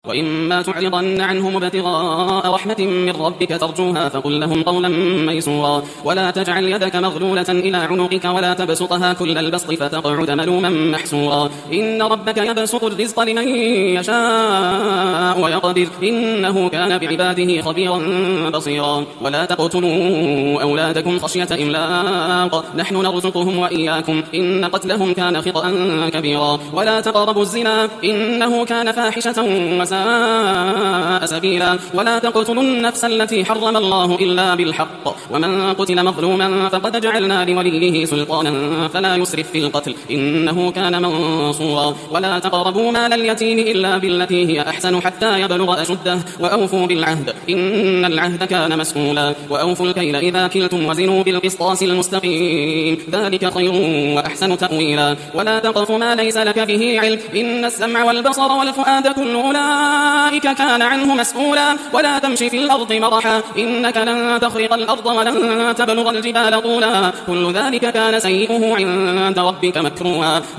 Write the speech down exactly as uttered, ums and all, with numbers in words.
وإما تعرضن عنهم ابتغاء رحمة من ربك ترجوها فقل لهم قولا ميسورا ولا تجعل يدك مغلولة إلى عنقك ولا تبسطها كل البسط فتقعد ملوما محسورا إن ربك يبسط الرزق لمن يشاء ويقدر إنه كان بعباده خبيرا بصيرا ولا تقتلوا أولادكم خشية إملاق نحن نرزقهم وإياكم إن قتلهم كان خطأ كبيرا ولا تقربوا الزنا إنه كان فاحشة وساء سبيلا ولا تقتلوا النفس التي حرم الله إلا بالحق ومن قتل مظلوما فقد جعلنا لوليه سلطانا فلا يسرف في القتل إنه كان منصورا ولا تقربوا مال اليتيم إلا بالتي هي أحسن حتى يبلغ أشده وأوفوا بالعهد إن العهد كان مسؤولا وأوفوا الكيل إذا كلتم وزنوا بالقسطاس المستقيم ذلك خير وأحسن تأويلا ولا تقف ما ليس لك به علم إن السمع والبصر والفؤاد كل أولئك كان عنه مسؤولا ولا تمشي في الأرض مرحا إنك لن تخرق الأرض ولن تبلغ الجبال طولا كل ذلك كان سيئه عند ربك مكروها